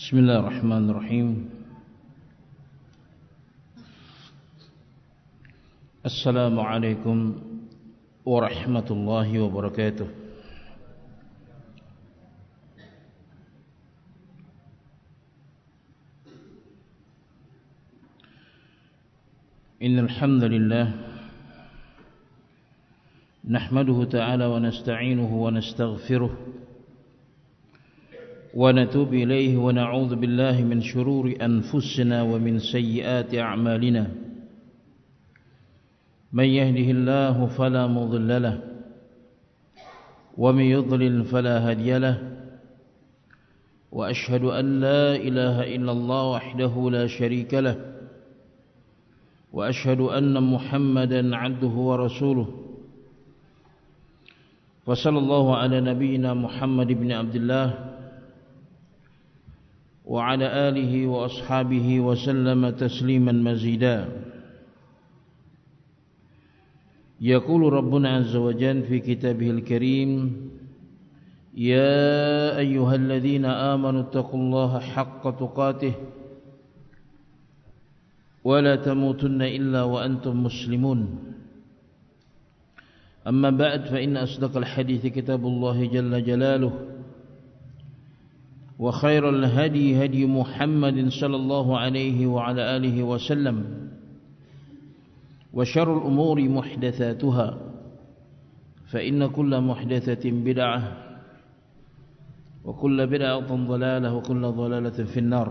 Bismillahirrahmanirrahim. Assalamualaikum warahmatullahi wabarakatuh. Innal hamdalillah nahmaduhu ta'ala wa nasta'inuhu wa nastaghfiruh ونتوب إليه ونعوذ بالله من شرور أنفسنا ومن سيئات أعمالنا من يهده الله فلا مضل له ومن يضلل فلا هادي له وأشهد أن لا إله إلا الله وحده لا شريك له وأشهد أن محمدا عبده ورسوله وصلى الله على نبينا محمد بن عبد الله وعلى آله وأصحابه وسلم تسليما مزيدا. يقول ربنا عز وجل في كتابه الكريم: يا أيها الذين آمنوا اتقوا الله حق تقاته ولا تموتن إلا وأنتم مسلمون. أما بعد فإن أصدق الحديث كتاب الله جل جلاله وخير الهدي هدي محمد صلى الله عليه وعلى آله وسلم وشر الأمور محدثاتها فإن كل محدثة بدعة وكل بدعة ضلالة وكل ضلالة في النار.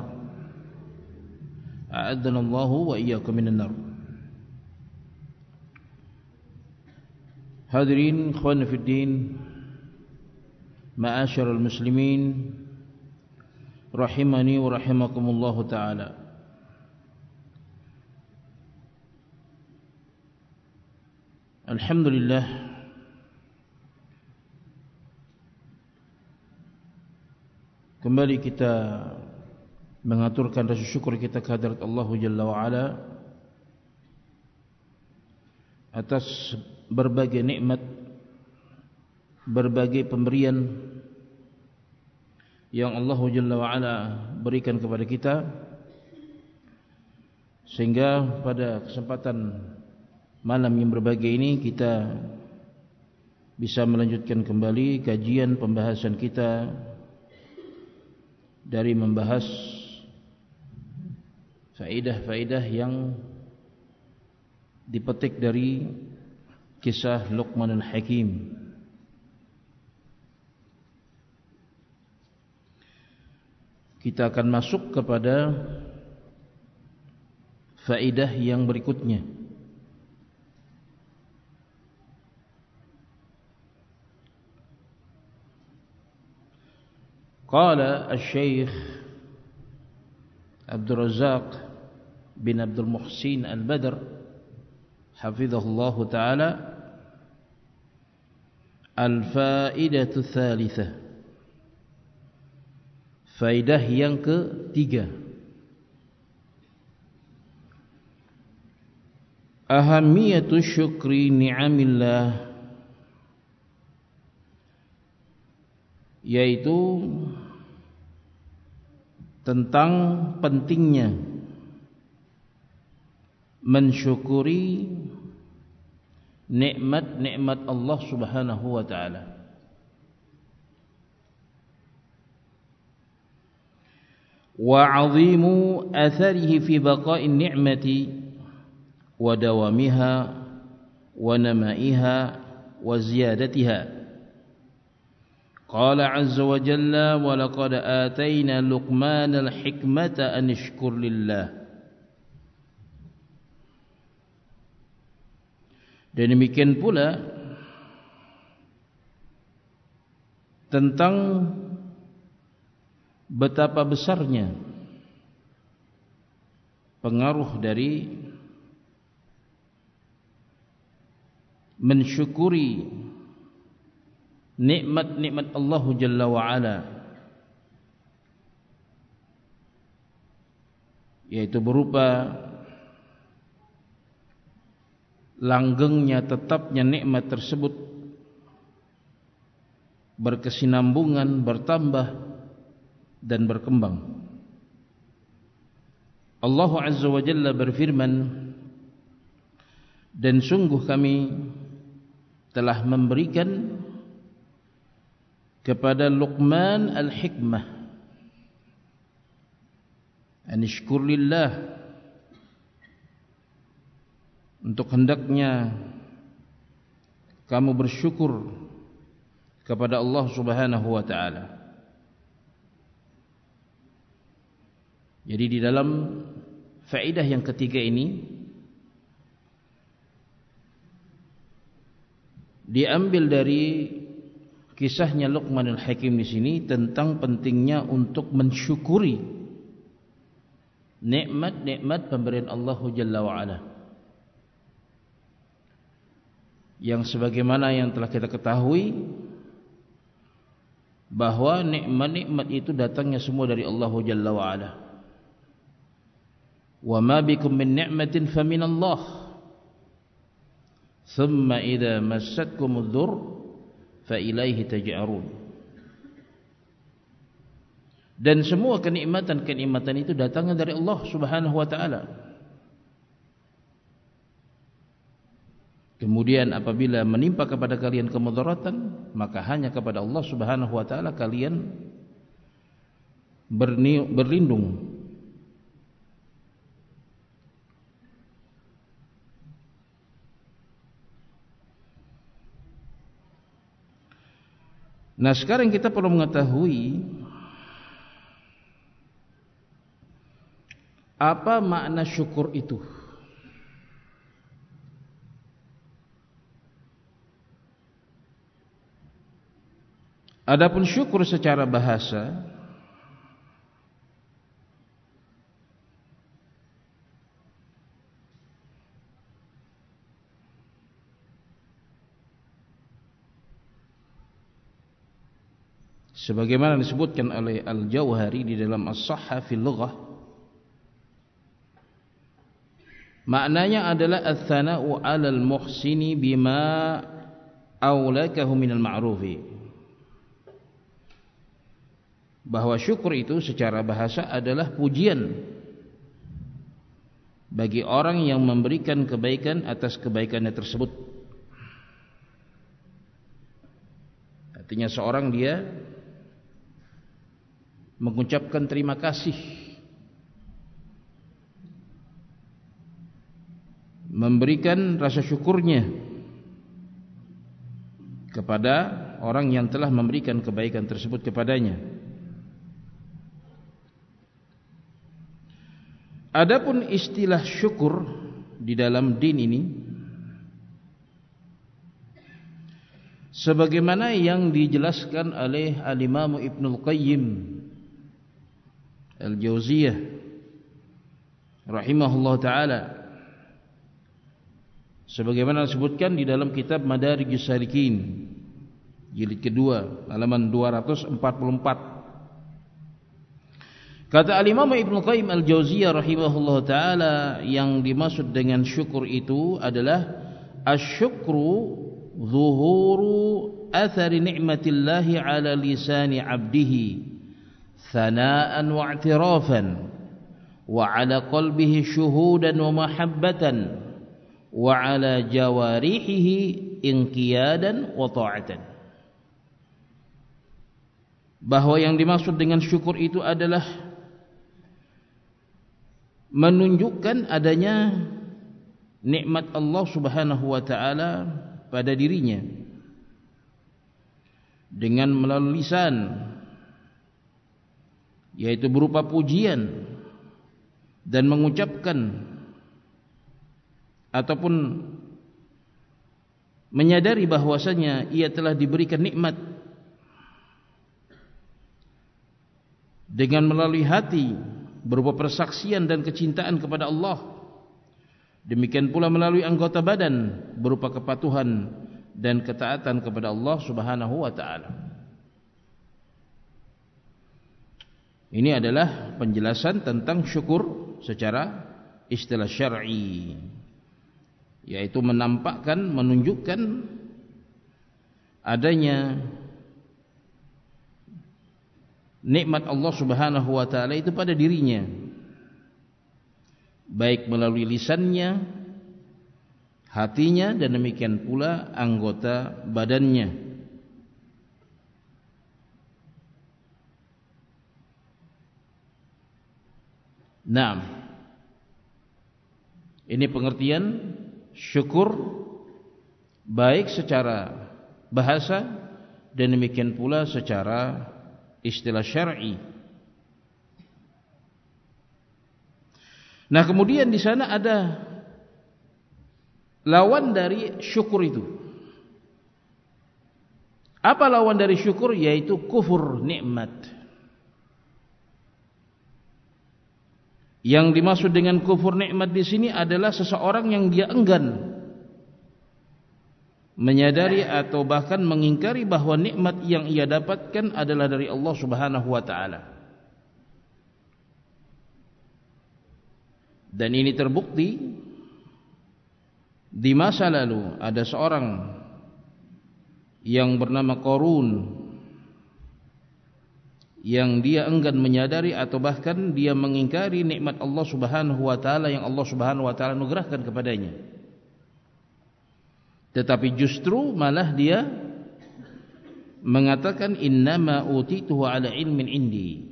أعدنا الله وإياكم من النار. Hadirin ikhwan fi din, ma'asyiral muslimin rahimani wa rahimakumullah ta'ala. Alhamdulillah, kembali kita mengaturkan rasa syukur kita kehadirat Allah Jalla wa Ala atas berbagai nikmat, berbagai pemberian yang Allah Jalla wa Ala berikan kepada kita, sehingga pada kesempatan malam yang berbahagia ini kita bisa melanjutkan kembali kajian pembahasan kita dari membahas faedah-faedah yang dipetik dari kisah Luqmanul Hakim. Kita akan masuk kepada faedah yang berikutnya. Qala Asy-Syaikh Abdul Razzaq bin Abdul Muhsin Al-Badr hafizahullah ta'ala: Al-faidatu tsalitsah, faedah yang ketiga, ahamiyatu syukri ni'amillah, yaitu tentang pentingnya mensyukuri nikmat-nikmat Allah Subhanahu wa taala. Wa 'azimu atharihi fi baqa'in ni'mati wa dawamiha wa namaiha wa ziyadatiha. Qala 'azza wa jalla: wa laqad atayna Luqmanal hikmata an ishkur lillah. Dan demikian pula tentang betapa besarnya pengaruh dari mensyukuri nikmat-nikmat Allah Jalla wa Ala, yaitu berupa langgengnya tetapnya nikmat tersebut berkesinambungan, bertambah dan berkembang. Allah Azza wa Jalla berfirman, dan sungguh kami telah memberikan kepada Luqman al-hikmah, anishkur lillah, untuk hendaknya kamu bersyukur kepada Allah Subhanahu wa ta'ala. Jadi di dalam faedah yang ketiga ini diambil dari kisahnya Luqman al-Hakim di sini tentang pentingnya untuk mensyukuri nikmat-nikmat pemberian Allah Jalla wa Ala, yang sebagaimana yang telah kita ketahui bahwa nikmat-nikmat itu datangnya semua dari Allah Jalla wa Ala. Wa ma bikum min ni'matin faminallah, thumma idza massatkumudz dzurr fa ilaihi taj'arun. Dan semua kenikmatan-kenikmatan itu datangnya dari Allah Subhanahu wa taala. Kemudian apabila menimpa kepada kalian kemudaratan, maka hanya kepada Allah Subhanahu wa taala kalian berlindung. Nah, sekarang kita perlu mengetahui apa makna syukur itu. Adapun syukur secara bahasa sebagaimana disebutkan oleh Al-Jauhari di dalam As-Sahha fil Lughah, maknanya adalah ats-tsana'u 'alal muhsini bima aulakahu minal ma'rufi. Bahwa syukur itu secara bahasa adalah pujian bagi orang yang memberikan kebaikan atas kebaikannya tersebut. Artinya seorang dia mengucapkan terima kasih, memberikan rasa syukurnya kepada orang yang telah memberikan kebaikan tersebut kepadanya. Adapun istilah syukur di dalam din ini, sebagaimana yang dijelaskan oleh Al-Imam Ibnul Qayyim Al-Jauziyah rahimahullah ta'ala, sebagaimana disebutkan di dalam kitab Madarijus Salikin jilid kedua halaman 244. Kata Al-Imam Ibnu Qayyim Al-Jauziyah rahimahullah ta'ala, yang dimaksud dengan syukur itu adalah asyukru zuhuru athari ni'matillahi ala lisani abdihi thana'an wa i'tirafan wa ala qalbihi syuhudan wa mahabbatan wa ala jawarihihi inqiyadan wa ta'atan. Bahwa yang dimaksud dengan syukur itu adalah menunjukkan adanya nikmat Allah Subhanahu wa taala pada dirinya dengan melalui lisan, yaitu berupa pujian dan mengucapkan ataupun menyadari bahwasanya ia telah diberikan nikmat dengan melalui hati berupa persaksian dan kecintaan kepada Allah. Demikian pula melalui anggota badan berupa kepatuhan dan ketaatan kepada Allah Subhanahu wa taala. Ini adalah penjelasan tentang syukur secara istilah syar'i, yaitu menampakkan, menunjukkan adanya nikmat Allah Subhanahu wa taala itu pada dirinya baik melalui lisannya, hatinya, dan demikian pula anggota badannya. Naam, ini pengertian syukur baik secara bahasa dan demikian pula secara istilah syar'i. Nah, kemudian di sana ada lawan dari syukur itu. Apa lawan dari syukur? Yaitu kufur nikmat. Yang dimaksud dengan kufur nikmat di sini adalah seseorang yang dia enggan menyadari atau bahkan mengingkari bahwa nikmat yang ia dapatkan adalah dari Allah Subhanahu wa taala. Dan ini terbukti di masa lalu ada seorang yang bernama Qarun yang dia enggan menyadari atau bahkan dia mengingkari nikmat Allah Subhanahu wa taala yang Allah Subhanahu wa taala anugerahkan kepadanya. Tetapi justru malah dia mengatakan innama utituhu ala ilmin indi.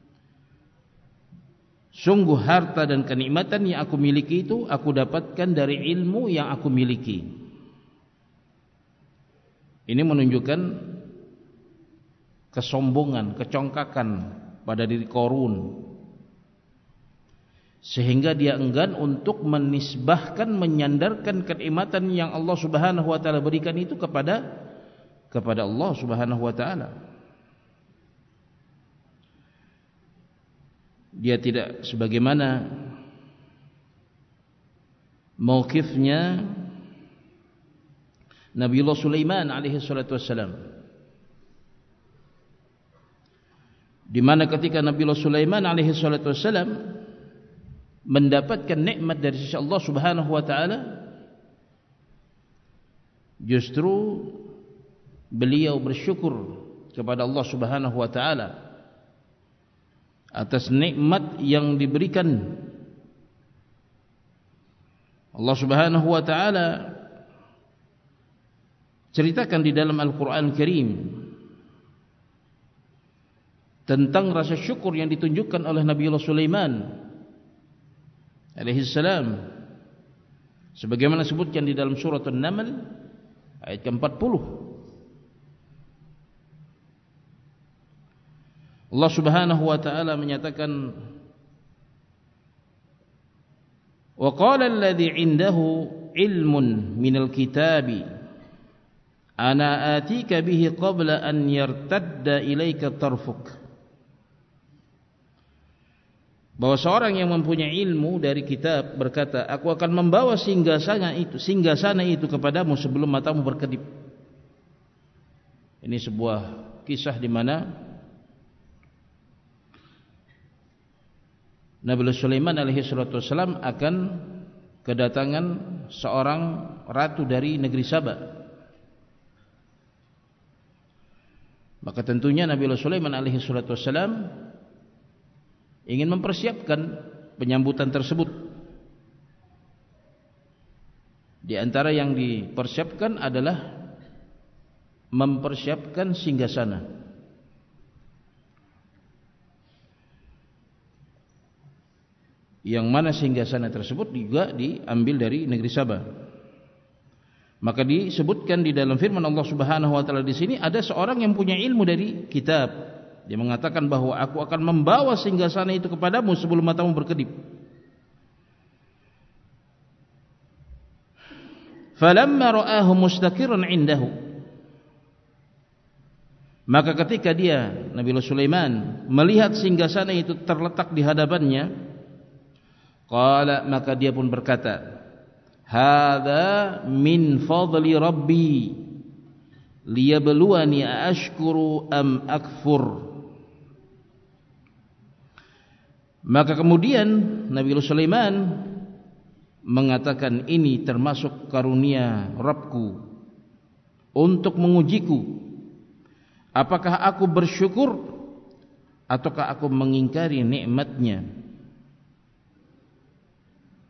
Sungguh harta dan kenikmatan yang aku miliki itu aku dapatkan dari ilmu yang aku miliki. Ini menunjukkan kesombongan, kecongkakan pada diri Qarun, sehingga dia enggan untuk menisbahkan, menyandarkan kenikmatan yang Allah Subhanahu wa taala berikan itu kepada Allah Subhanahu wa taala. Dia tidak sebagaimana mauqifnya Nabiullah Sulaiman alaihi salatu wassalam, di mana ketika Nabiullah Sulaiman alaihi salatu wassalam mendapatkan nikmat dari sisi Allah Subhanahu wa taala, justru beliau bersyukur kepada Allah Subhanahu wa taala atas nikmat yang diberikan. Allah Subhanahu wa taala ceritakan di dalam Al-Qur'an Karim tentang rasa syukur yang ditunjukkan oleh Nabiullah Sulaiman alaihi salam, sebagaimana disebutkan di dalam surah An-Naml ayat ke-40. Allah Subhanahu wa taala menyatakan, wa qala alladhi 'indahu ilmun minal kitabi ana atika bihi qabla an yartadda ilaika tarfuk. Bahwa seorang yang mempunyai ilmu dari kitab berkata, aku akan membawa singgasana itu kepadamu sebelum matamu berkedip. Ini sebuah kisah di mana Nabi Sulaiman alaihi salatu wasallam akan kedatangan seorang ratu dari negeri Saba. Maka tentunya Nabi Sulaiman alaihi salatu wasallam ingin mempersiapkan penyambutan tersebut. Di antara yang dipersiapkan adalah mempersiapkan singgasana. Yang mana singgasana tersebut juga diambil dari negeri Saba. Maka disebutkan di dalam firman Allah Subhanahu wa taala di sini ada seorang yang punya ilmu dari kitab. Dia mengatakan bahwa aku akan membawa singgasana itu kepadamu sebelum matamu berkedip. Falamma ra'ahu mustaqirran 'indahu. Maka ketika dia Nabi Sulaiman melihat singgasana itu terletak di hadapannya, qala, maka dia pun berkata, hadza min fadli rabbi liyabluwani aashkuru am akfur. Maka kemudian Nabi Sulaiman mengatakan, ini termasuk karunia Rabbku untuk mengujiku, apakah aku bersyukur ataukah aku mengingkari nikmatnya.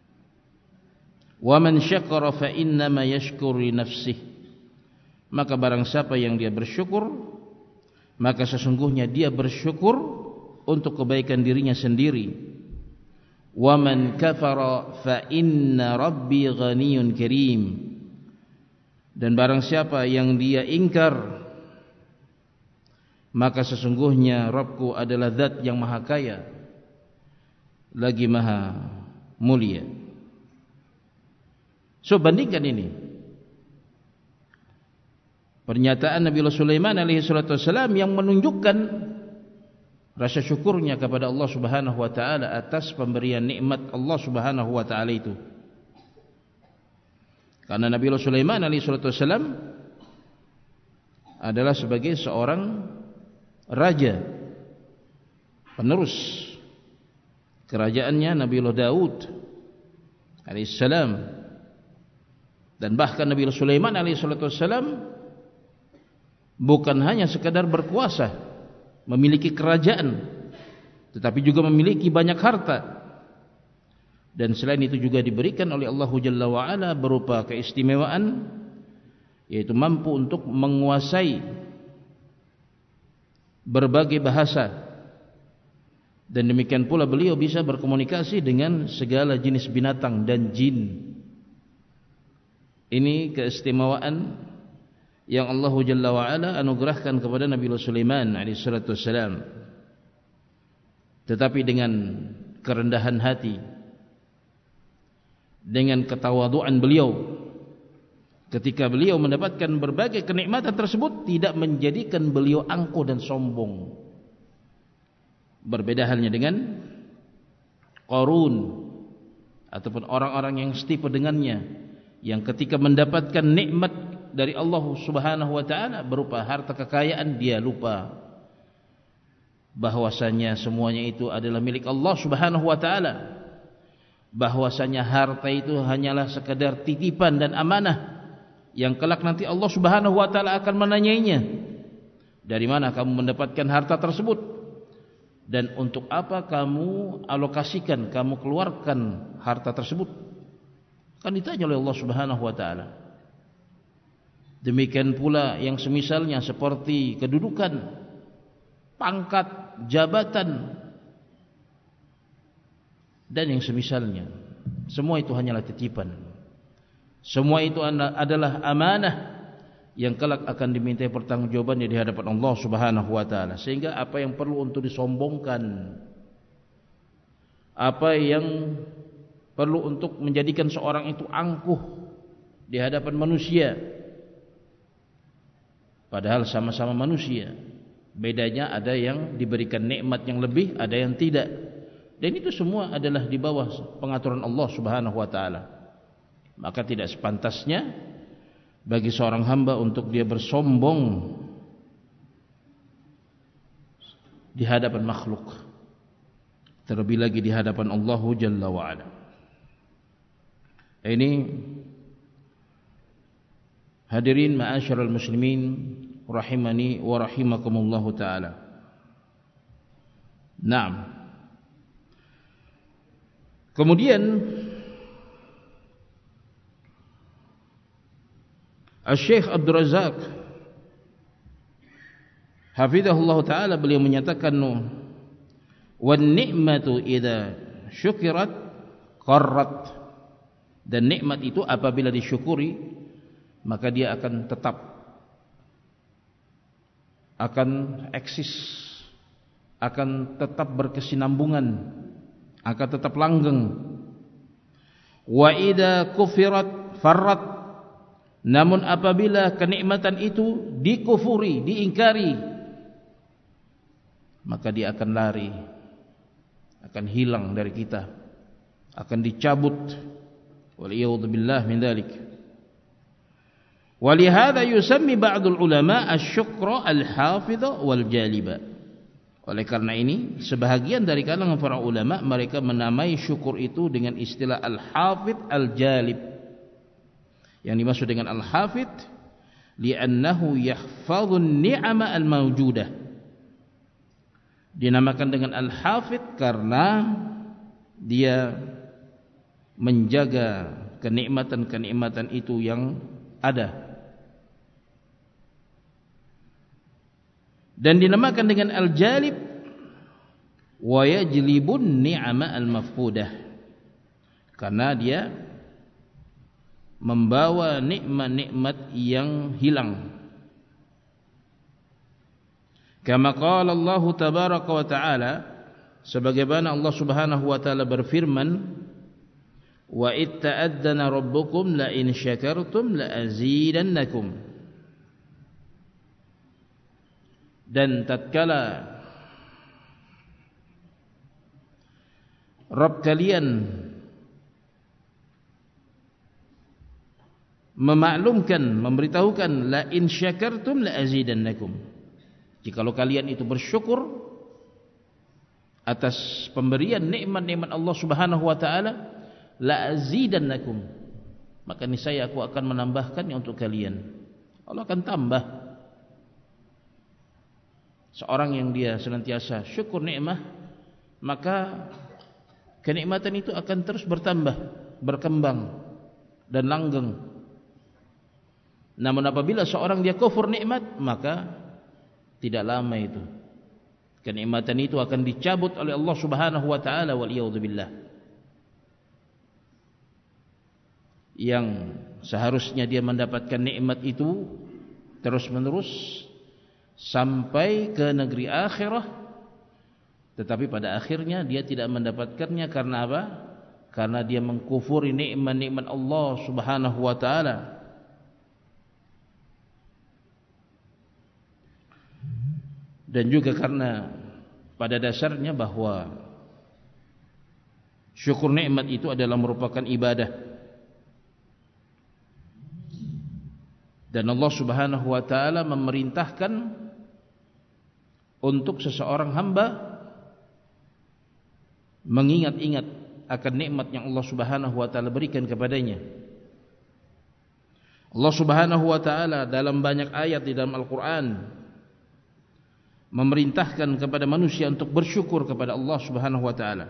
Wa man syakara fa innama yashkuru li nafsihi. Maka barang siapa yang dia bersyukur, maka sesungguhnya dia bersyukur untuk kebaikan dirinya sendiri. Wa man kafara fa inna rabbi ghaniyyun karim. Dan barang siapa yang dia ingkar, maka sesungguhnya Rabbku adalah zat yang maha kaya lagi maha mulia. So bandingkan ini pernyataan Nabi Sulaiman alaihi salatu wasalam yang menunjukkan rasa syukurnya kepada Allah Subhanahu wa taala atas pemberian nikmat Allah Subhanahu wa taala itu. Karena Nabi Sulaiman alaihi salatu wasalam adalah sebagai seorang raja, penerus kerajaannya Nabi Daud alaihi salam. Dan bahkan Nabi Sulaiman alaihi salatu wasalam bukan hanya sekadar berkuasa, memiliki kerajaan, tetapi juga memiliki banyak harta. Dan selain itu juga diberikan oleh Allah Jalla wa'ala berupa keistimewaan, yaitu mampu untuk menguasai berbagai bahasa. Dan demikian pula beliau bisa berkomunikasi dengan segala jenis binatang dan jin. Ini keistimewaan yang Allah Jalla wa'ala anugerahkan kepada Nabi Sulaiman alaihissalatu wassalam. Tetapi dengan kerendahan hati, dengan ketawaduan beliau, ketika beliau mendapatkan berbagai kenikmatan tersebut, tidak menjadikan beliau angkuh dan sombong. Berbeda halnya dengan Qarun ataupun orang-orang yang setipe dengannya, yang ketika mendapatkan nikmat dari Allah Subhanahu wa taala berupa harta kekayaan, dia lupa bahwasanya semuanya itu adalah milik Allah Subhanahu wa taala, bahwasanya harta itu hanyalah sekadar titipan dan amanah yang kelak nanti Allah Subhanahu wa taala akan menanyainya, dari mana kamu mendapatkan harta tersebut dan untuk apa kamu alokasikan, kamu keluarkan harta tersebut, kan ditanya oleh Allah Subhanahu wa taala. Demikian pula yang semisalnya seperti kedudukan, pangkat, jabatan dan yang semisalnya, semua itu hanyalah titipan. Semua itu adalah amanah yang kelak akan dimintai pertanggungjawabannya di hadapan Allah Subhanahu wa taala. Sehingga apa yang perlu untuk disombongkan, apa yang perlu untuk menjadikan seorang itu angkuh di hadapan manusia, padahal sama-sama manusia. Bedanya ada yang diberikan nikmat yang lebih, ada yang tidak. Dan itu semua adalah di bawah pengaturan Allah Subhanahu wa taala. Maka tidak sepantasnya bagi seorang hamba untuk dia bersombong di hadapan makhluk, terlebih lagi di hadapan Allah Jalla wa ala. Ini hadirin ma'asyiral muslimin rahimani wa rahimakumullahu taala. Naam. Kemudian Al-Syekh Abdul Razak hafizahullah ta'ala beliau menyatakan, wan ni'matu idza syukirat qarrat, dan nikmat itu apabila disyukuri maka dia akan tetap, akan eksis, akan tetap berkesinambungan, akan tetap langgeng. Wa idza kufirat farrat, namun apabila kenikmatan itu dikufuri, diingkari, maka dia akan lari, akan hilang dari kita, akan dicabut. Waliyadzubillah min dzalik. Walihada yusammi ba'dul ulama asy-syukra al-hafidha wal jaliba. Oleh karena ini sebahagian dari kalangan para ulama mereka menamai syukur itu dengan istilah al-hafidh al-jalib. Yang dimaksud dengan al-hafidh li'annahu yahfazun ni'ama al-mawjudah. Dinamakan dengan al-hafidh karena dia menjaga kenikmatan-kenikmatan itu yang ada. Dan dinamakan dengan al-jalib wa yajlibun ni'ama al-mafqudah, karena dia membawa nikmat-nikmat yang hilang. Kama qala Allah tabaraka wa ta'ala, sebagaimana Allah Subhanahu wa taala berfirman, wa id ta'addana rabbukum la in syakartum la azidannakum. Dan tatkala Rabb kalian memaklumkan, memberitahukan, la in syakartum la azidannakum, jikalau kalian itu bersyukur atas pemberian nikmat-nikmat Allah Subhanahu wa taala, la azidannakum, maka niscaya aku akan menambahkannya untuk kalian. Allah akan tambah. Seorang yang dia senantiasa syukur nikmat, maka kenikmatan itu akan terus bertambah, berkembang dan langgeng. Namun apabila seorang dia kufur nikmat, maka tidak lama itu kenikmatan itu akan dicabut oleh Allah Subhanahu wa taala, wal iyadzu billah. Yang seharusnya dia mendapatkan nikmat itu terus menerus sampai ke negeri akhirah, tetapi pada akhirnya dia tidak mendapatkannya. Karena apa? Karena dia mengkufuri nikmat-nikmat Allah Subhanahu wa taala. Dan juga karena pada dasarnya bahwa syukur nikmat itu adalah merupakan ibadah. Dan Allah Subhanahu wa taala memerintahkan untuk seseorang hamba mengingat-ingat akan nikmat yang Allah Subhanahu wa taala berikan kepadanya. Allah Subhanahu wa taala dalam banyak ayat di dalam Al-Qur'an memerintahkan kepada manusia untuk bersyukur kepada Allah Subhanahu wa taala.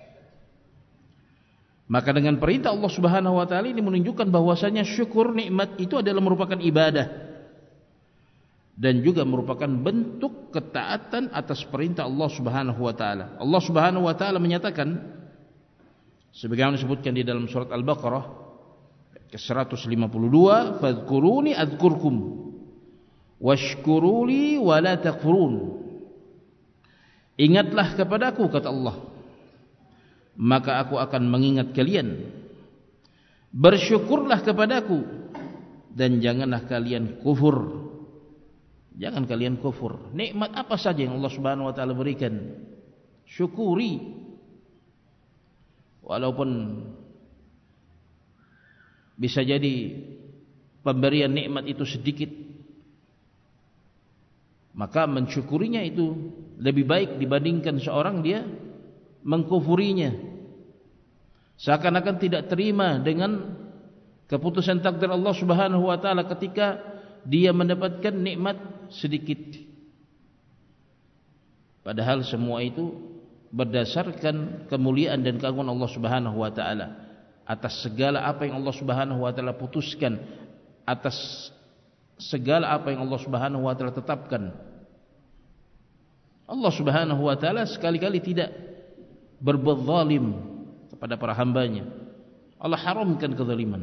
Maka dengan perintah Allah Subhanahu wa taala ini menunjukkan bahwasanya syukur nikmat itu adalah merupakan ibadah dan juga merupakan bentuk ketaatan atas perintah Allah Subhanahu wa taala. Allah Subhanahu wa taala menyatakan sebagaimana disebutkan di dalam surat Al-Baqarah ke-152, fadhkuruni adzkurkum washkuruli wala takfurun. Ingatlah kepadaku, kata Allah, maka aku akan mengingat kalian. Bersyukurlah kepadaku dan janganlah kalian kufur. Jangan kalian kufur. Nikmat apa saja yang Allah Subhanahu wa taala berikan, syukuri. Walaupun bisa jadi pemberian nikmat itu sedikit, maka mensyukurinya itu lebih baik dibandingkan seorang dia mengkufurinya, seakan-akan tidak terima dengan keputusan takdir Allah Subhanahu wa taala ketika dia mendapatkan nikmat sedikit. Padahal semua itu berdasarkan kemuliaan dan keagungan Allah Subhanahu wa taala atas segala apa yang Allah Subhanahu wa taala putuskan, atas segala apa yang Allah Subhanahu wa taala tetapkan. Allah Subhanahu wa taala sekali-kali tidak berbuat zalim kepada para hambanya. Allah haramkan kezaliman.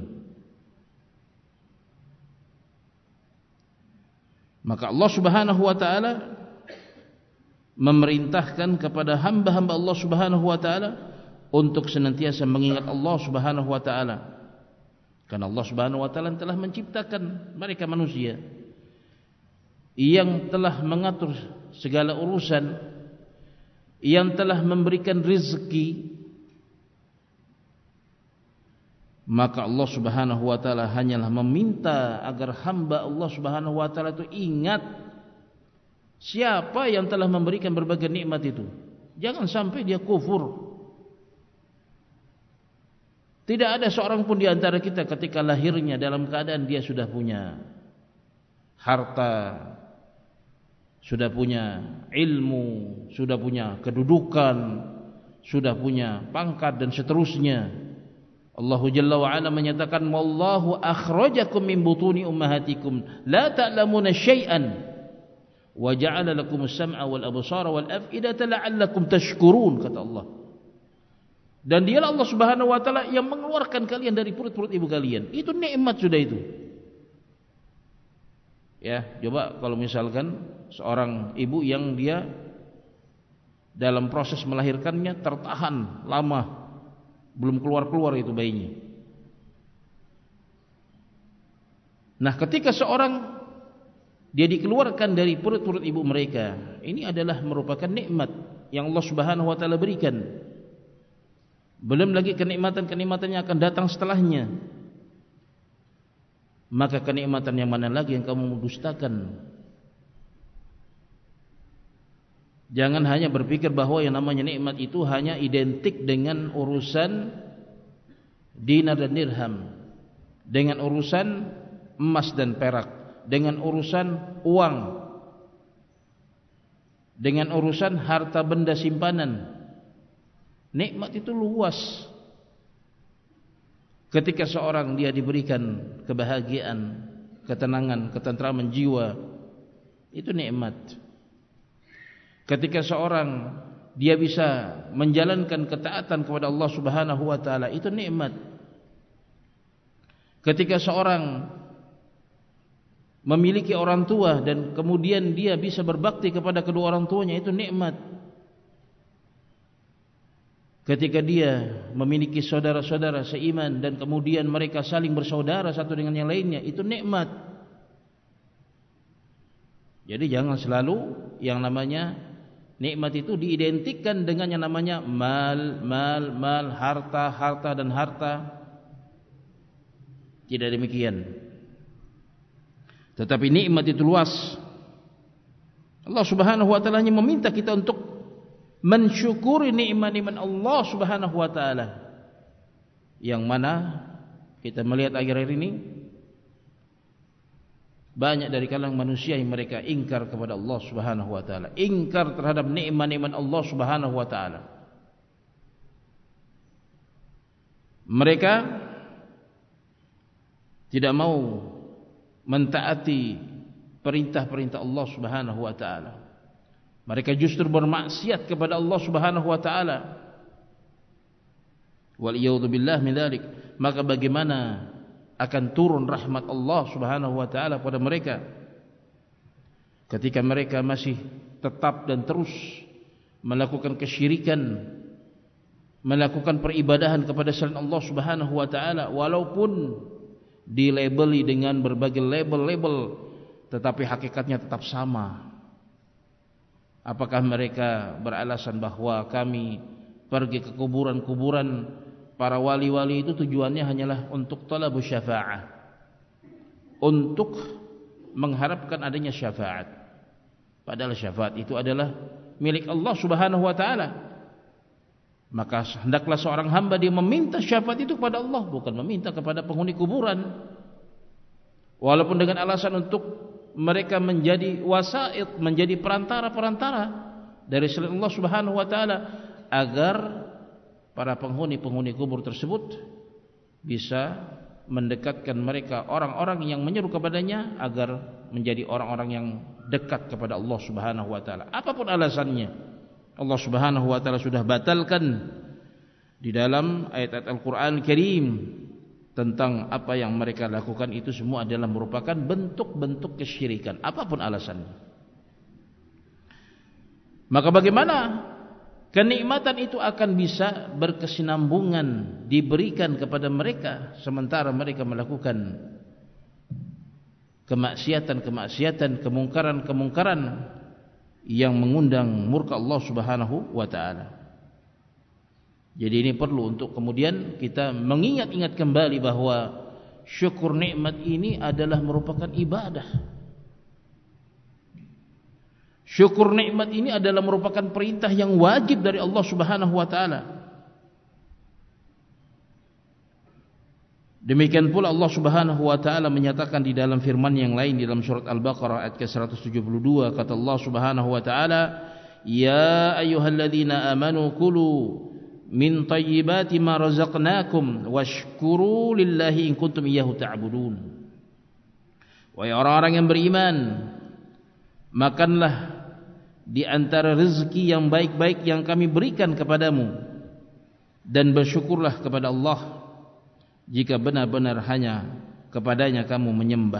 Maka Allah Subhanahu wa taala memerintahkan kepada hamba-hamba Allah Subhanahu wa taala untuk senantiasa mengingat Allah Subhanahu wa taala. Karena Allah Subhanahu wa taala telah menciptakan mereka manusia, yang telah mengatur segala urusan, yang telah memberikan rezeki. Maka Allah Subhanahu wa taala hanyalah meminta agar hamba Allah Subhanahu wa taala itu ingat siapa yang telah memberikan berbagai nikmat itu. Jangan sampai dia kufur. Tidak ada seorang pun di antara kita ketika lahirnya dalam keadaan dia sudah punya harta, sudah punya ilmu, sudah punya kedudukan, sudah punya pangkat dan seterusnya. Allah Jalla wa Ala menyatakan wallahu akhrajakum min butuni ummahatikum la ta'lamuna syai'an wa ja'ala lakumus sam'a wal absara wal af'idata la'allakum tashkurun, kata Allah. Dan dialah Allah Subhanahu wa taala yang mengeluarkan kalian dari perut-perut ibu kalian. Itu nikmat sudah itu. Ya, coba kalau misalkan seorang ibu yang dia dalam proses melahirkannya tertahan lama, belum keluar-keluar itu bayinya. Nah, ketika seorang dia dikeluarkan dari perut-perut ibu mereka, ini adalah merupakan nikmat yang Allah Subhanahu wa taala berikan. Belum lagi kenikmatan-kenikmatan yang akan datang setelahnya. Maka kenikmatan yang mana lagi yang kamu dustakan? Jangan hanya berpikir bahwa yang namanya nikmat itu hanya identik dengan urusan dinar dan dirham, dengan urusan emas dan perak, dengan urusan uang, dengan urusan harta benda simpanan. Nikmat itu luas. Ketika seorang dia diberikan kebahagiaan, ketenangan, ketentraman jiwa, itu nikmat. Ketika seorang dia bisa menjalankan ketaatan kepada Allah Subhanahu wa taala, itu nikmat. Ketika seorang memiliki orang tua dan kemudian dia bisa berbakti kepada kedua orang tuanya, itu nikmat. Ketika dia memiliki saudara-saudara seiman dan kemudian mereka saling bersaudara satu dengan yang lainnya, itu nikmat. Jadi jangan selalu yang namanya nikmat itu diidentikan dengan yang namanya mal, harta dan harta. Tidak demikian. Tetapi nikmat itu luas. Allah Subhanahu wa taala hanya meminta kita untuk mensyukuri nikmat-nikmat Allah Subhanahu wa taala. Yang mana kita melihat akhir-akhir ini banyak dari kalangan manusia yang mereka ingkar kepada Allah Subhanahu wa taala, ingkar terhadap nikmat-nikmat Allah Subhanahu wa taala. Mereka tidak mau mentaati perintah-perintah Allah Subhanahu wa taala. Mereka justru bermaksiat kepada Allah Subhanahu wa taala. Waliyadzu billah min dzalik. Maka bagaimana akan turun rahmat Allah Subhanahu wa taala pada mereka ketika mereka masih tetap dan terus melakukan kesyirikan, melakukan peribadahan kepada selain Allah Subhanahu wa taala, walaupun dilabeli dengan berbagai label-label, tetapi hakikatnya tetap sama. Apakah mereka beralasan bahwa kami pergi ke kuburan-kuburan para wali-wali itu tujuannya hanyalah untuk talabus syafa'ah, untuk mengharapkan adanya syafaat? Padahal syafaat itu adalah milik Allah Subhanahu wa taala. Maka hendaklah seorang hamba dia meminta syafaat itu kepada Allah, bukan meminta kepada penghuni kuburan. Walaupun dengan alasan untuk mereka menjadi wasaid, menjadi perantara-perantara dari selain Allah Subhanahu wa taala, agar para penghuni-penghuni kubur tersebut bisa mendekatkan mereka, orang-orang yang menyeru kepadanya, agar menjadi orang-orang yang dekat kepada Allah Subhanahu wa taala. Apapun alasannya, Allah Subhanahu wa taala sudah batalkan di dalam ayat-ayat Al-Qur'an Al-Karim tentang apa yang mereka lakukan. Itu semua adalah merupakan bentuk-bentuk kesyirikan, apapun alasannya. Maka bagaimana kenikmatan itu akan bisa berkesinambungan diberikan kepada mereka sementara mereka melakukan kemaksiatan-kemaksiatan, kemungkaran-kemungkaran yang mengundang murka Allah Subhanahu wa taala. Jadi ini perlu untuk kemudian kita mengingat-ingat kembali bahwa syukur nikmat ini adalah merupakan ibadah. Syukur nikmat ini adalah merupakan perintah yang wajib dari Allah Subhanahu wa taala. Demikian pula Allah Subhanahu wa taala menyatakan di dalam firman yang lain di dalam surat Al-Baqarah ayat ke-172, kata Allah Subhanahu wa taala, "Ya ayyuhalladzina amanu kulu min thayyibati ma razaqnakum washkuru lillahi in kuntum iyyahu ta'budun. Wahai orang-orang yang beriman, makanlah di antara rezeki yang baik-baik yang kami berikan kepadamu, dan bersyukurlah kepada Allah jika benar-benar hanya kepadanya kamu menyembah.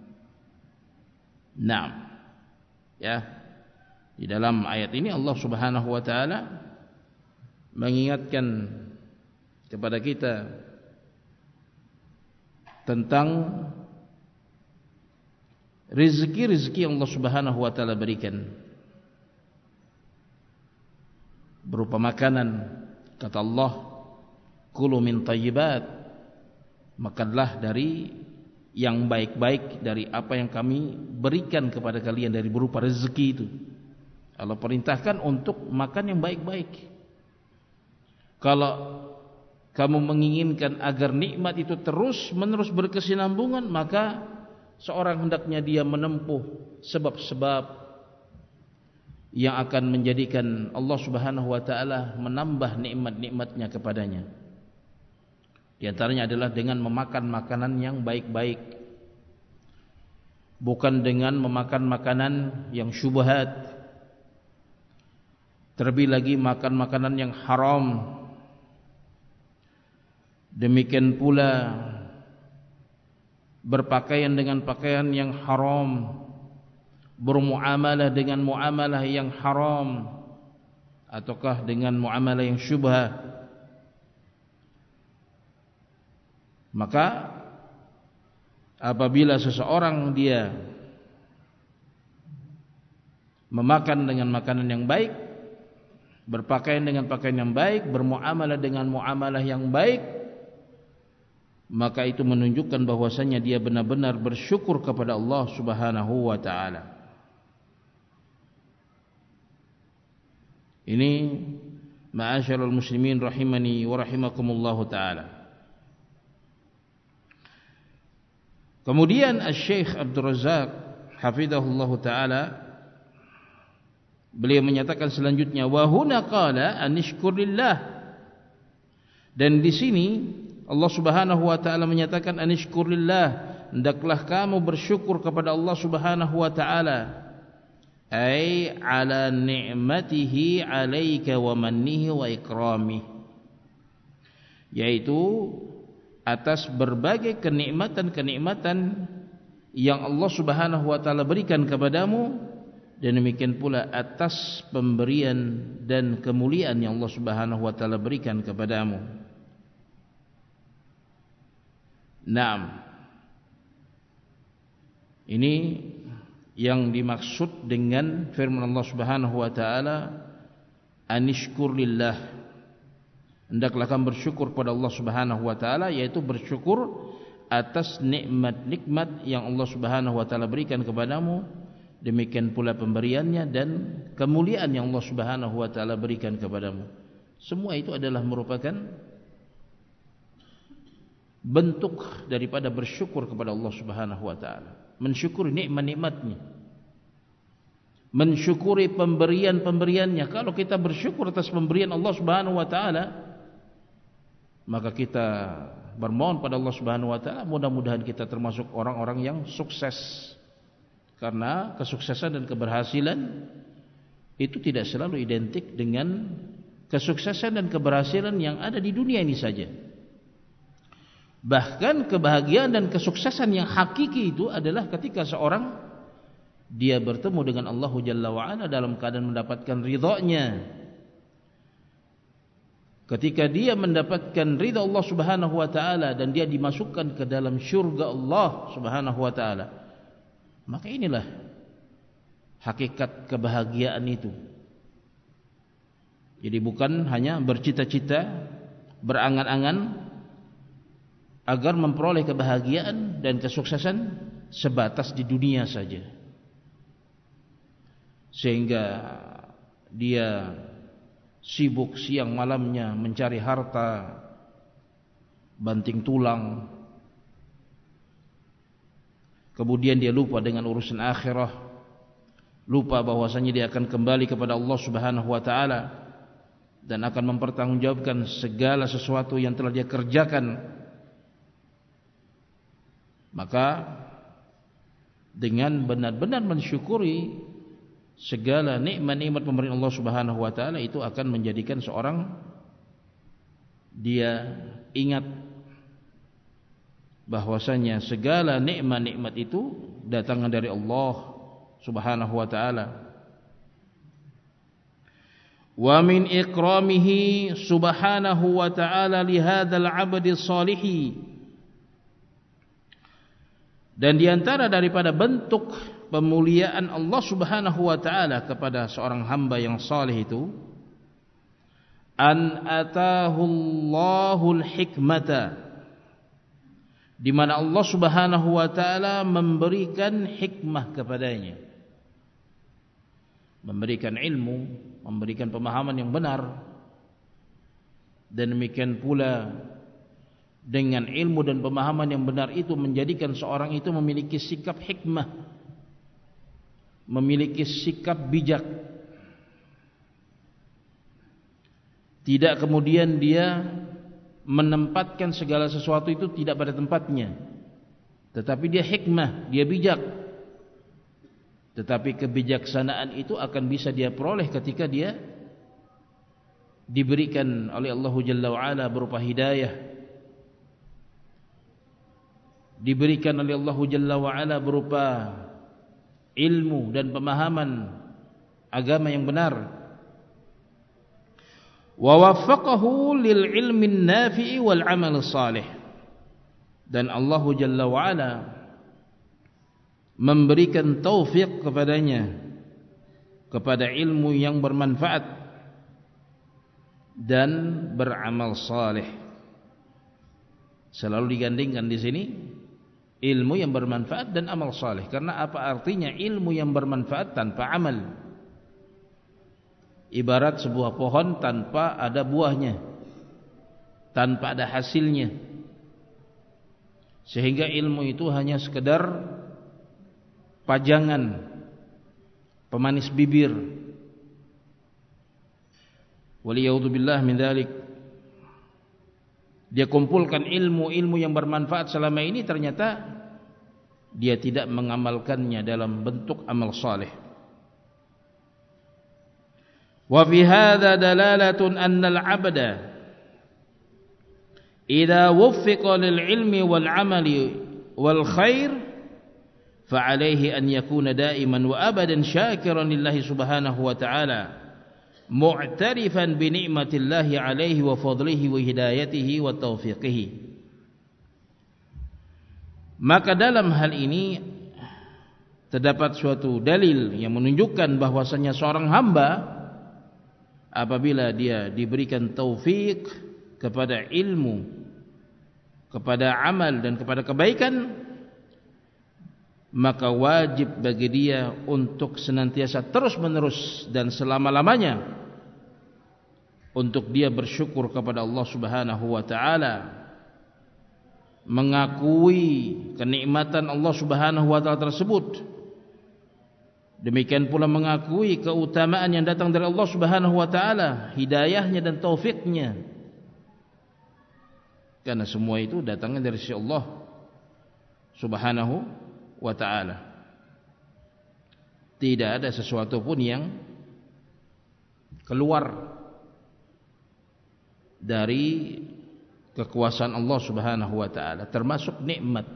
Naam. Ya. Di dalam ayat ini Allah Subhanahu wa taala mengingatkan kepada kita tentang rezeki-rezeki yang Allah Subhanahu wa taala berikan berupa makanan. Kata Allah, kulu min thayyibat, makanlah dari yang baik-baik dari apa yang kami berikan kepada kalian dari berupa rezeki itu. Allah perintahkan untuk makan yang baik-baik. Kalau kamu menginginkan agar nikmat itu terus-menerus berkesinambungan, maka seorang hendaknya dia menempuh sebab-sebab yang akan menjadikan Allah Subhanahu wa taala menambah nikmat-nikmatnya kepadanya. Di antaranya adalah dengan memakan makanan yang baik-baik, bukan dengan memakan makanan yang syubhat, terlebih lagi makan makanan yang haram. Demikian pula berpakaian dengan pakaian yang haram, bermuamalah dengan muamalah yang haram, ataukah dengan muamalah yang syubhat. Maka apabila seseorang dia memakan dengan makanan yang baik, berpakaian dengan pakaian yang baik, bermuamalah dengan muamalah yang baik, maka itu menunjukkan bahwasanya dia benar-benar bersyukur kepada Allah Subhanahu wa taala. Ini ma'asyiral muslimin rahimani wa rahimakumullah taala. Kemudian Asy-Syaikh Abdul Razzaq hafizahullah taala, beliau menyatakan selanjutnya, wa huna qala anishkur lillah, dan di sini Allah Subhanahu wa taala menyatakan anishkur lillah, hendaklah kamu bersyukur kepada Allah Subhanahu wa taala, ai ala ni'matihi 'alaika wa mannihi wa ikramihi, yaitu atas berbagai kenikmatan-kenikmatan yang Allah Subhanahu wa taala berikan kepadamu, dan demikian pula atas pemberian dan kemuliaan yang Allah Subhanahu wa taala berikan kepadamu. Naam. Ini yang dimaksud dengan firman Allah Subhanahu wa taala anishkur lillah, hendaklah kamu bersyukur kepada Allah Subhanahu wa taala, yaitu bersyukur atas nikmat-nikmat yang Allah Subhanahu wa taala berikan kepadamu, demikian pula pemberiannya dan kemuliaan yang Allah Subhanahu wa taala berikan kepadamu. Semua itu adalah merupakan bentuk daripada bersyukur kepada Allah Subhanahu wa taala, mensyukuri nikmat-nikmatnya, mensyukuri pemberian-pemberiannya. Kalau kita bersyukur atas pemberian Allah Subhanahu wa taala, maka kita bermohon pada Allah Subhanahu wa taala mudah-mudahan kita termasuk orang-orang yang sukses. Karena kesuksesan dan keberhasilan itu tidak selalu identik dengan kesuksesan dan keberhasilan yang ada di dunia ini saja. Bahkan kebahagiaan dan kesuksesan yang hakiki itu adalah ketika seorang dia bertemu dengan Allah Jalla wa'ala dalam keadaan mendapatkan ridhanya. Ketika dia mendapatkan ridha Allah Subhanahu wa taala dan dia dimasukkan ke dalam syurga Allah Subhanahu wa taala, maka inilah hakikat kebahagiaan itu. Jadi bukan hanya bercita-cita, berangan-angan agar memperoleh kebahagiaan dan kesuksesan sebatas di dunia saja, sehingga dia sibuk siang malamnya mencari harta banting tulang, kemudian dia lupa dengan urusan akhirah, lupa bahwasanya dia akan kembali kepada Allah Subhanahu wa taala, dan akan mempertanggungjawabkan segala sesuatu yang telah dia kerjakan, maka dengan benar-benar mensyukuri segala nikmat-nikmat pemberian Allah Subhanahu wa taala, itu akan menjadikan seorang dia ingat bahwasanya segala nikmat-nikmat itu datangnya dari Allah Subhanahu wa taala. Wa min ikramihi subhanahu wa ta'ala li hadzal 'abdi shalihi, dan diantara daripada bentuk pemuliaan Allah Subhanahu wa ta'ala kepada seorang hamba yang saleh itu, an atahullahul hikmata, di mana Allah Subhanahu wa ta'ala memberikan hikmah kepadanya, memberikan ilmu, memberikan pemahaman yang benar. Dan demikian pula dengan ilmu dan pemahaman yang benar itu menjadikan seorang itu memiliki sikap hikmah, memiliki sikap bijak. Tidak kemudian dia menempatkan segala sesuatu itu tidak pada tempatnya, tetapi dia hikmah, dia bijak. Tetapi kebijaksanaan itu akan bisa dia peroleh ketika dia diberikan oleh Allah Jalla wa'ala berupa hidayah, diberikan oleh Allah Jalla wa'ala berupa ilmu dan pemahaman agama yang benar. Wa waffaqahu lil ilmin nafi'i wal amal salih, dan Allah Jalla wa'ala memberikan taufik kepadanya kepada ilmu yang bermanfaat dan beramal saleh. Selalu digandingkan di sini ilmu yang bermanfaat dan amal saleh. Karena apa artinya ilmu yang bermanfaat tanpa amal? Ibarat sebuah pohon tanpa ada buahnya, tanpa ada hasilnya. Sehingga ilmu itu hanya sekedar pajangan, pemanis bibir. Waliyadzubillah min dzalik. Dia kumpulkan ilmu-ilmu yang bermanfaat selama ini, ternyata dia tidak mengamalkannya dalam bentuk amal saleh. Wa fi hadza dalalatun anna al-'abda idza wuffiqa lil ilmi wal 'amali wal khair fa'alaihi an yakuna da'iman wa abadan syakiran lillahi subhanahu wa ta'ala, mu'tarifan bi ni'matillahi alaihi wa fadlihi wa hidayatihi wa taufiqihi. Maka dalam hal ini terdapat suatu dalil yang menunjukkan bahwasanya seorang hamba apabila dia diberikan taufik kepada ilmu, kepada amal dan kepada kebaikan, maka wajib bagi dia untuk senantiasa terus-menerus dan selama-lamanya untuk dia bersyukur kepada Allah Subhanahu wa taala, mengakui kenikmatan Allah Subhanahu wa taala tersebut. Demikian pula mengakui keutamaan yang datang dari Allah Subhanahu wa taala, hidayahnya dan taufiknya. Karena semua itu datangnya dari sisi Allah Subhanahu wa ta'ala. Tidak ada sesuatu pun yang keluar dari kekuasaan Allah Subhanahu wa ta'ala, termasuk nikmat,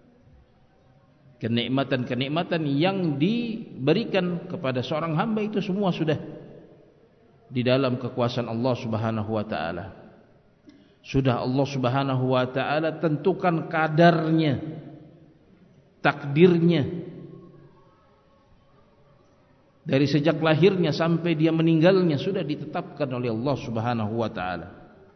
kenikmatan-kenikmatan yang diberikan kepada seorang hamba itu semua sudah di dalam kekuasaan Allah Subhanahu wa ta'ala. Sudah Allah Subhanahu wa ta'ala tentukan kadarnya, takdirnya, dari sejak lahirnya sampai dia meninggalnya sudah ditetapkan oleh Allah Subhanahu wa ta'ala.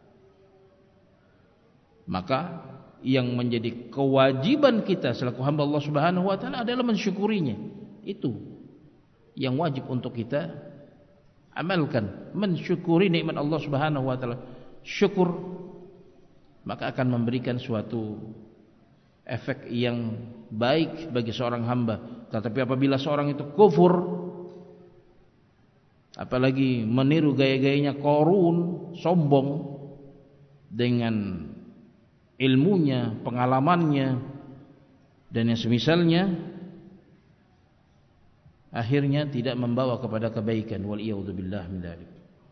Maka yang menjadi kewajiban kita selaku hamba Allah Subhanahu wa ta'ala adalah mensyukurinya. Itu yang wajib untuk kita amalkan, mensyukuri nikmat Allah Subhanahu wa ta'ala. Syukur maka akan memberikan suatu efek yang baik bagi seorang hamba. Tetapi apabila seorang itu kufur, apalagi meniru gaya-gayanya Qarun, sombong dengan ilmunya, pengalamannya dan yang semisalnya, akhirnya tidak membawa kepada kebaikan. Wal iyadzubillah min dzalik.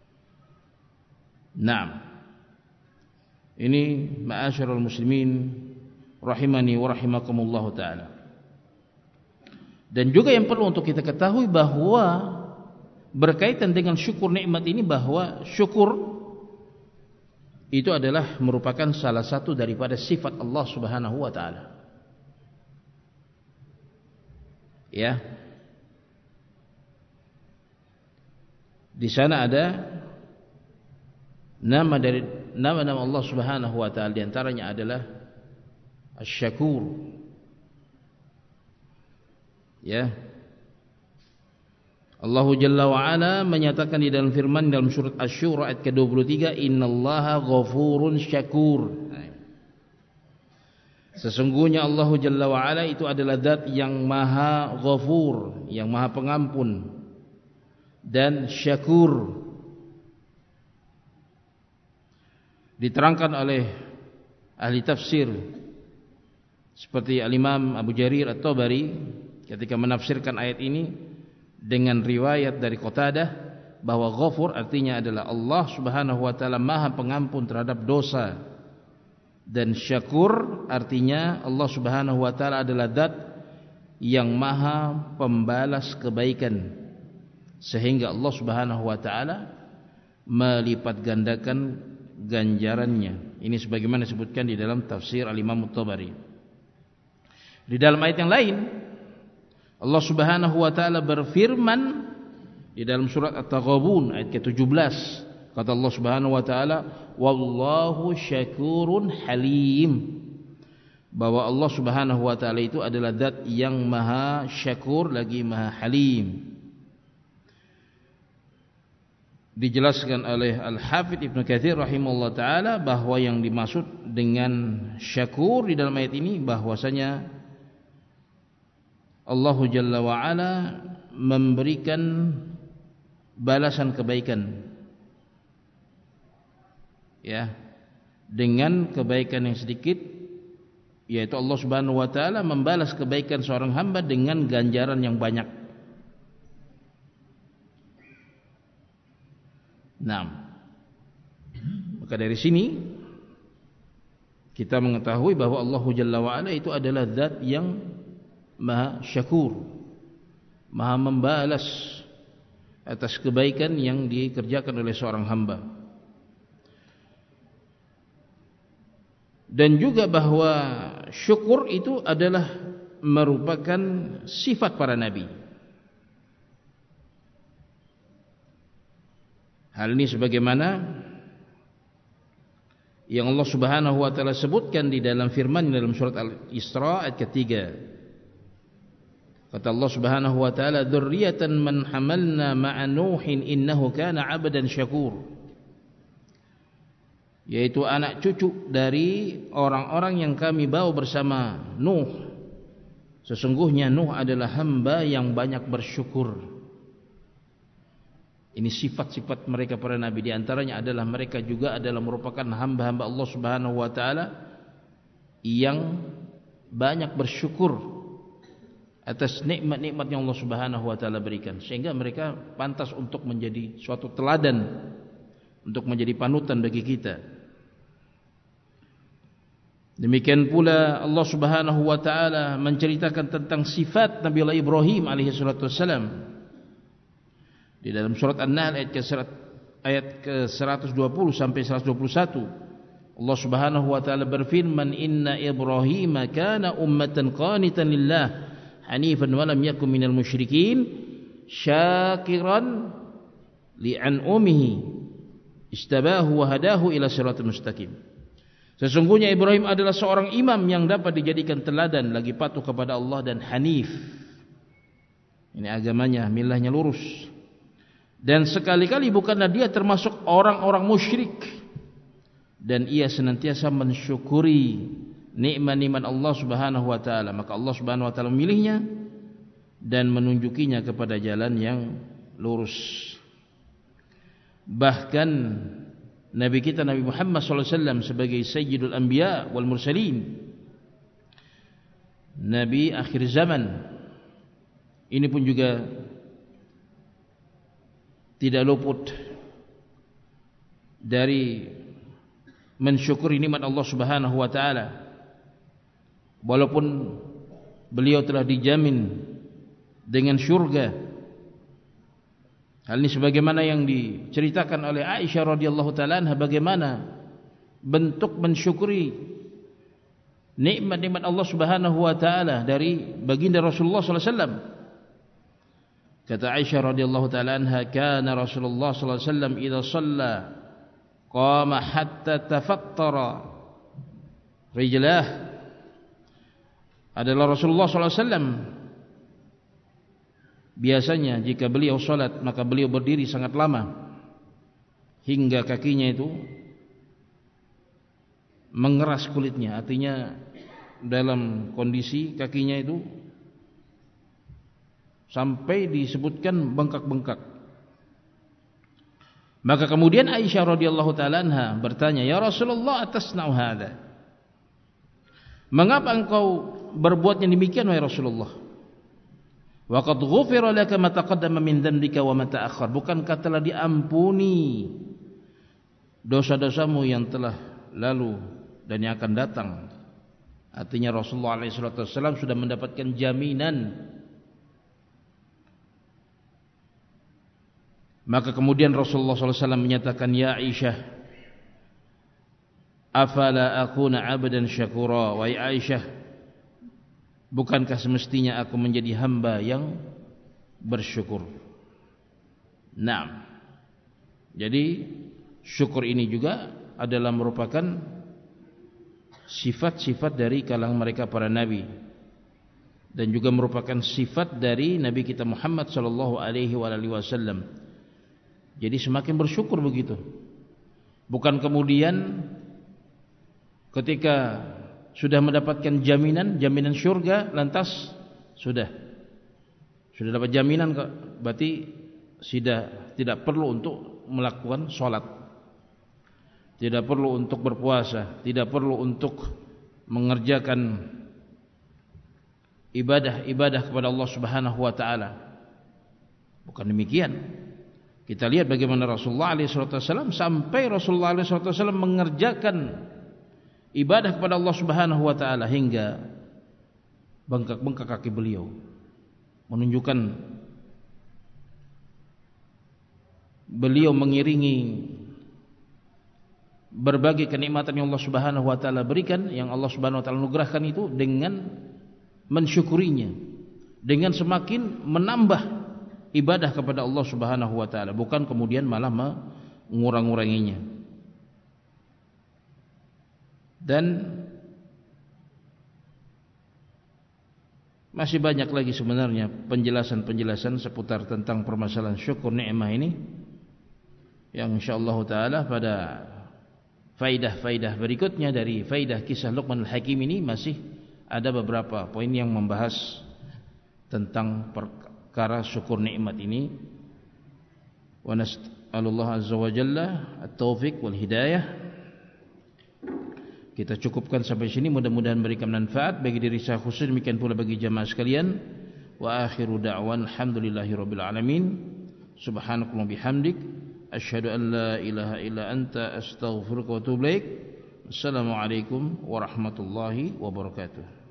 Naam. Ini ma'asyiral muslimin rahimani wa rahimakumullah taala. Dan juga yang perlu untuk kita ketahui bahwa berkaitan dengan syukur nikmat ini, bahwa syukur itu adalah merupakan salah satu daripada sifat Allah Subhanahu wa taala. Ya. Di sana ada nama dari nama-nama Allah Subhanahu wa taala, di antaranya adalah Asy-Syakur. Ya. Allah Jalla wa Ala menyatakan di dalam firman dalam surat Asy-Syura ayat ke-23, innallaha ghafurun syakur. Sesungguhnya Allah Jalla wa Ala itu adalah zat yang maha ghafur, yang maha pengampun dan syakur. Diterangkan oleh ahli tafsir seperti Al-Imam Abu Jarir At-Tabari ketika menafsirkan ayat ini dengan riwayat dari Qatadah, bahwa Ghafur artinya adalah Allah Subhanahu wa taala maha pengampun terhadap dosa, dan Syakur artinya Allah Subhanahu wa taala adalah zat yang maha pembalas kebaikan, sehingga Allah Subhanahu wa taala melipat gandakan ganjarannya. Ini sebagaimana disebutkan di dalam tafsir Al-Imam At-Tabari. Di dalam ayat yang lain Allah Subhanahu wa taala berfirman di dalam surat At-Taghabun ayat ke-17, kata Allah Subhanahu wa taala, wallahu syakurun halim, bahwa Allah Subhanahu wa taala itu adalah zat yang maha syakur lagi maha halim. Dijelaskan oleh Al-Hafidz Ibnu Katsir rahimahullah taala bahwa yang dimaksud dengan syakur di dalam ayat ini bahwasanya Allah Jalla wa Ala memberikan balasan kebaikan, ya, dengan kebaikan yang sedikit, yaitu Allah Subhanahu wa taala membalas kebaikan seorang hamba dengan ganjaran yang banyak. Nah, maka dari sini kita mengetahui bahwa Allah Jalla wa Ala itu adalah zat yang maha syakur, maha membalas atas kebaikan yang dikerjakan oleh seorang hamba. Dan juga bahwa syukur itu adalah merupakan sifat para nabi. Hal ini sebagaimana yang Allah Subhanahu wa taala sebutkan di dalam firman dalam surat Al-Isra ayat ketiga. Kata Allah Subhanahu wa taala, dzurriyyatan man hamalna ma'a Nuhin innahu kana 'abdan syakur. Yaitu anak cucu dari orang-orang yang kami bawa bersama Nuh. Sesungguhnya Nuh adalah hamba yang banyak bersyukur. Ini sifat-sifat mereka para nabi, di antaranya adalah mereka juga adalah merupakan hamba-hamba Allah Subhanahu wa taala yang banyak bersyukur atas nikmat-nikmat yang Allah Subhanahu wa taala berikan, sehingga mereka pantas untuk menjadi suatu teladan, untuk menjadi panutan bagi kita. Demikian pula Allah Subhanahu wa taala menceritakan tentang sifat Nabi Allah Ibrahim alaihi salatu wassalam di dalam surat An-Nahl ayat ke-120 sampai 121. Allah Subhanahu wa taala berfirman, inna Ibrahim kana ummatan qanitan lillah hanifan wa lam yakun minal musyrikin syakiran li'an'umihi istabahu wa hadahu ila siratal mustaqim. Sesungguhnya Ibrahim adalah seorang imam yang dapat dijadikan teladan, lagi patuh kepada Allah dan hanif. Ini agamanya, milahnya lurus. Dan sekali-kali bukanlah dia termasuk orang-orang musyrik, dan ia senantiasa mensyukuri nikmat-nikmat Allah Subhanahu wa taala. Maka Allah Subhanahu wa taala memilihnya dan menunjukinya kepada jalan yang lurus. Bahkan Nabi kita Nabi Muhammad SAW sebagai Sayyidul Anbiya wal Mursalin, Nabi akhir zaman, ini pun juga tidak luput dari mensyukuri nikmat Allah Subhanahu wa taala. Walaupun beliau telah dijamin dengan syurga. Hal ini sebagaimana yang diceritakan oleh Aisyah radhiyallahu taala anha, bagaimana bentuk mensyukuri nikmat-nikmat Allah Subhanahu wa taala dari baginda Rasulullah sallallahu alaihi wasallam. Kata Aisyah radhiyallahu taala anha, kana Rasulullah sallallahu alaihi wasallam idza shalla qama hatta tafattara rijlah. Adalah Rasulullah sallallahu alaihi wasallam biasanya jika beliau salat maka beliau berdiri sangat lama hingga kakinya itu mengeras kulitnya, artinya dalam kondisi kakinya itu sampai disebutkan bengkak-bengkak. Maka kemudian Aisyah radhiyallahu taala anha bertanya, "Ya Rasulullah, atasna'u hadza?" Mengapa engkau berbuat yang demikian wahai Rasulullah? Wa qad ghufira laka ma taqaddama min dhanbika wa ma ta'akhkhar. Bukankah telah diampuni dosa-dosamu yang telah lalu dan yang akan datang? Artinya Rasulullah SAW sudah mendapatkan jaminan. Maka kemudian Rasulullah SAW menyatakan, "Ya Aisyah, afala akuna abdan syakura?" Wahai Aisyah, bukankah semestinya aku menjadi hamba yang bersyukur? Naam. Jadi syukur ini juga adalah merupakan sifat-sifat dari kalangan mereka para nabi, dan juga merupakan sifat dari Nabi kita Muhammad sallallahu alaihi wasallam. Jadi semakin bersyukur begitu. Bukan kemudian ketika sudah mendapatkan jaminan syurga lantas sudah dapat jaminan kok, berarti tidak perlu untuk melakukan sholat, tidak perlu untuk berpuasa, tidak perlu untuk mengerjakan ibadah kepada Allah Subhanahu wa taala. Bukan demikian. Kita lihat bagaimana Rasulullah SAW sampai Rasulullah SAW mengerjakan ibadah kepada Allah Subhanahu wa taala hingga bengkak-bengkak kaki beliau, menunjukkan beliau mengiringi berbagai kenikmatan yang Allah Subhanahu wa taala berikan, yang Allah Subhanahu wa taala anugerahkan itu, dengan mensyukurinya, dengan semakin menambah ibadah kepada Allah Subhanahu wa taala, bukan kemudian malah mengurang-uranginya. Dan masih banyak lagi sebenarnya penjelasan-penjelasan seputar tentang permasalahan syukur nikmah ini, yang insyaallah taala pada faidah-faidah berikutnya dari faidah kisah Luqman al-Hakim ini masih ada beberapa poin yang membahas tentang perkara syukur nikmat ini. Wa nas'alullah azza wa jalla at-taufiq wal hidayah. Kita cukupkan sampai sini, mudah-mudahan berikan manfaat bagi diri saya khusus, demikian pula bagi jamaah sekalian. Wa akhiru da'wan alhamdulillahirabbil alamin. Subhanakallah bihamdik, asyhadu an la ilaha illa anta, astaghfiruka wa atubu ilaik. Assalamualaikum warahmatullahi wabarakatuh.